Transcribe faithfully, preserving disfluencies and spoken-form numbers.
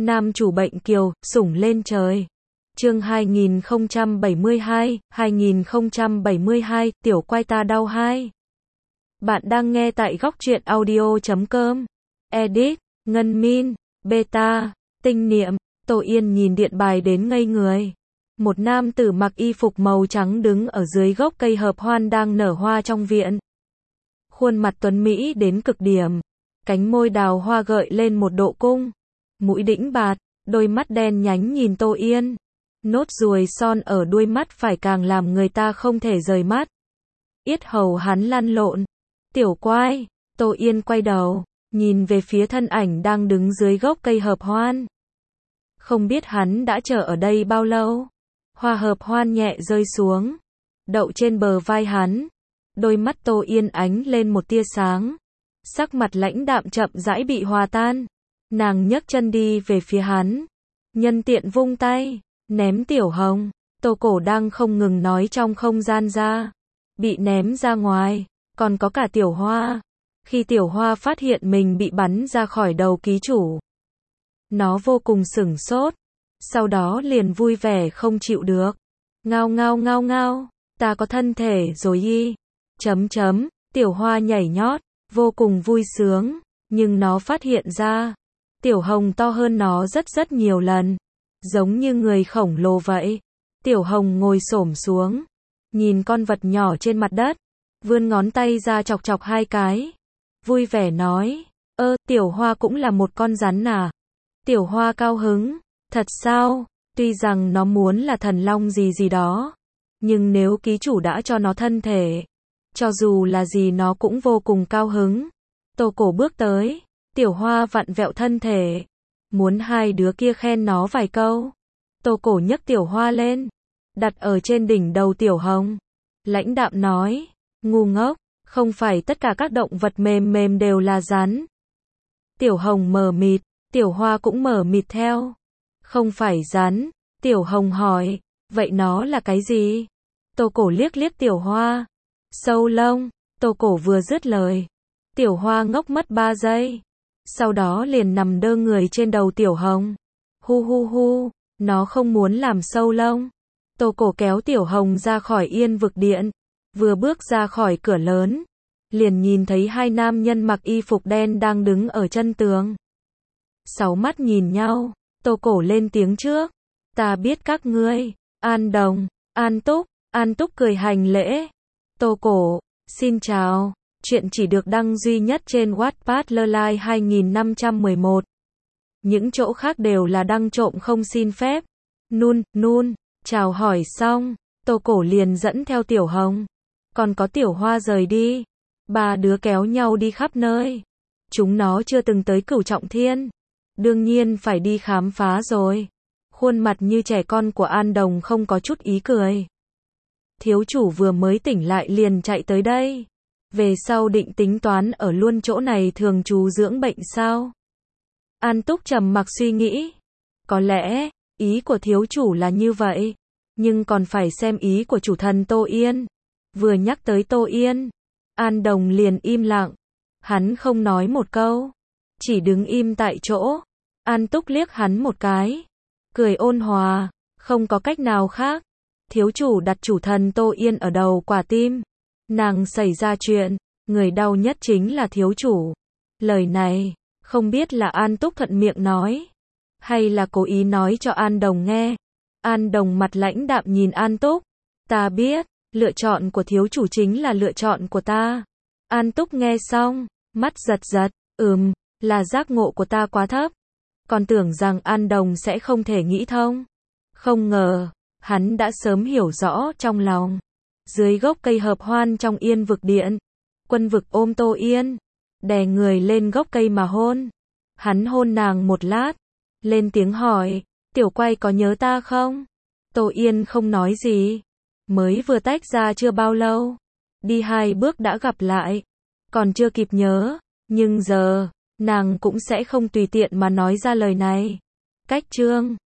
Nam chủ bệnh kiều, sủng lên trời. Chương hai nghìn không trăm bảy mươi hai, hai nghìn không trăm bảy mươi hai, tiểu quay ta đau hai. Bạn đang nghe tại góc truyện audio chấm com. Edit, Ngân Min, Beta, Tinh Niệm. Tô Yên nhìn điện bài đến ngây người. Một nam tử mặc y phục màu trắng đứng ở dưới gốc cây hợp hoan đang nở hoa trong viện. Khuôn mặt tuấn mỹ đến cực điểm. Cánh môi đào hoa gợi lên một độ cung. Mũi đĩnh bạt, đôi mắt đen nhánh nhìn Tô Yên. Nốt ruồi son ở đuôi mắt phải càng làm người ta không thể rời mắt. Yết hầu hắn lăn lộn. Tiểu quai, Tô Yên quay đầu, nhìn về phía thân ảnh đang đứng dưới gốc cây hợp hoan. Không biết hắn đã chờ ở đây bao lâu. Hoa hợp hoan nhẹ rơi xuống, đậu trên bờ vai hắn. Đôi mắt Tô Yên ánh lên một tia sáng. Sắc mặt lãnh đạm chậm rãi bị hòa tan. Nàng nhấc chân đi về phía hắn. Nhân tiện vung tay, ném Tiểu Hồng. Tô Cổ đang không ngừng nói trong không gian ra. Bị ném ra ngoài, còn có cả Tiểu Hoa. Khi Tiểu Hoa phát hiện mình bị bắn ra khỏi đầu ký chủ, nó vô cùng sửng sốt. Sau đó liền vui vẻ không chịu được. Ngao ngao ngao ngao, ta có thân thể rồi y. Chấm chấm, Tiểu Hoa nhảy nhót, vô cùng vui sướng. Nhưng nó phát hiện ra, Tiểu Hồng to hơn nó rất rất nhiều lần. Giống như người khổng lồ vậy. Tiểu Hồng ngồi xổm xuống, nhìn con vật nhỏ trên mặt đất, vươn ngón tay ra chọc chọc hai cái. Vui vẻ nói, ơ, Tiểu Hoa cũng là một con rắn à? Tiểu Hoa cao hứng, thật sao? Tuy rằng nó muốn là thần long gì gì đó, nhưng nếu ký chủ đã cho nó thân thể, cho dù là gì nó cũng vô cùng cao hứng. Tô Cổ bước tới, Tiểu Hoa vặn vẹo thân thể, muốn hai đứa kia khen nó vài câu. Tô Cổ nhấc Tiểu Hoa lên, đặt ở trên đỉnh đầu Tiểu Hồng. Lãnh đạm nói, ngu ngốc, không phải tất cả các động vật mềm mềm đều là rắn. Tiểu Hồng mờ mịt, Tiểu Hoa cũng mờ mịt theo. Không phải rắn, Tiểu Hồng hỏi, vậy nó là cái gì? Tô Cổ liếc liếc Tiểu Hoa. Sâu lông. Tô Cổ vừa dứt lời, Tiểu Hoa ngốc mất ba giây. Sau đó liền nằm đơ người trên đầu Tiểu Hồng. Hu hu hu, nó không muốn làm sâu lông. Tô Cổ kéo Tiểu Hồng ra khỏi yên vực điện. Vừa bước ra khỏi cửa lớn, liền nhìn thấy hai nam nhân mặc y phục đen đang đứng ở chân tường. Sáu mắt nhìn nhau, Tô Cổ lên tiếng trước. Ta biết các ngươi. An Đồng, An Túc. An Túc cười hành lễ. Tô Cổ, xin chào. Chuyện chỉ được đăng duy nhất trên Wattpad Lơ hai nghìn năm trăm mười một. Những chỗ khác đều là đăng trộm không xin phép. Nun, nun, chào hỏi xong, Tô Cổ liền dẫn theo Tiểu Hồng, còn có Tiểu Hoa rời đi. Ba đứa kéo nhau đi khắp nơi. Chúng nó chưa từng tới Cửu Trọng Thiên, đương nhiên phải đi khám phá rồi. Khuôn mặt như trẻ con của An Đồng không có chút ý cười. Thiếu chủ vừa mới tỉnh lại liền chạy tới đây. Về sau định tính toán ở luôn chỗ này thường trú dưỡng bệnh sao? An Túc trầm mặc suy nghĩ. Có lẽ, ý của thiếu chủ là như vậy. Nhưng còn phải xem ý của chủ thần Tô Yên. Vừa nhắc tới Tô Yên, An Đồng liền im lặng. Hắn không nói một câu, chỉ đứng im tại chỗ. An Túc liếc hắn một cái, cười ôn hòa, không có cách nào khác. Thiếu chủ đặt chủ thần Tô Yên ở đầu quả tim. Nàng xảy ra chuyện, người đau nhất chính là thiếu chủ. Lời này, không biết là An Túc thuận miệng nói, hay là cố ý nói cho An Đồng nghe. An Đồng mặt lãnh đạm nhìn An Túc. Ta biết, lựa chọn của thiếu chủ chính là lựa chọn của ta. An Túc nghe xong, mắt giật giật, ừm, là giác ngộ của ta quá thấp. Còn tưởng rằng An Đồng sẽ không thể nghĩ thông. Không ngờ, hắn đã sớm hiểu rõ trong lòng. Dưới gốc cây hợp hoan trong yên vực điện, Quân Vực ôm Tô Yên, đè người lên gốc cây mà hôn. Hắn hôn nàng một lát, lên tiếng hỏi, Tiểu Quay có nhớ ta không? Tô Yên không nói gì. Mới vừa tách ra chưa bao lâu, đi hai bước đã gặp lại, còn chưa kịp nhớ, nhưng giờ, nàng cũng sẽ không tùy tiện mà nói ra lời này. Cách chương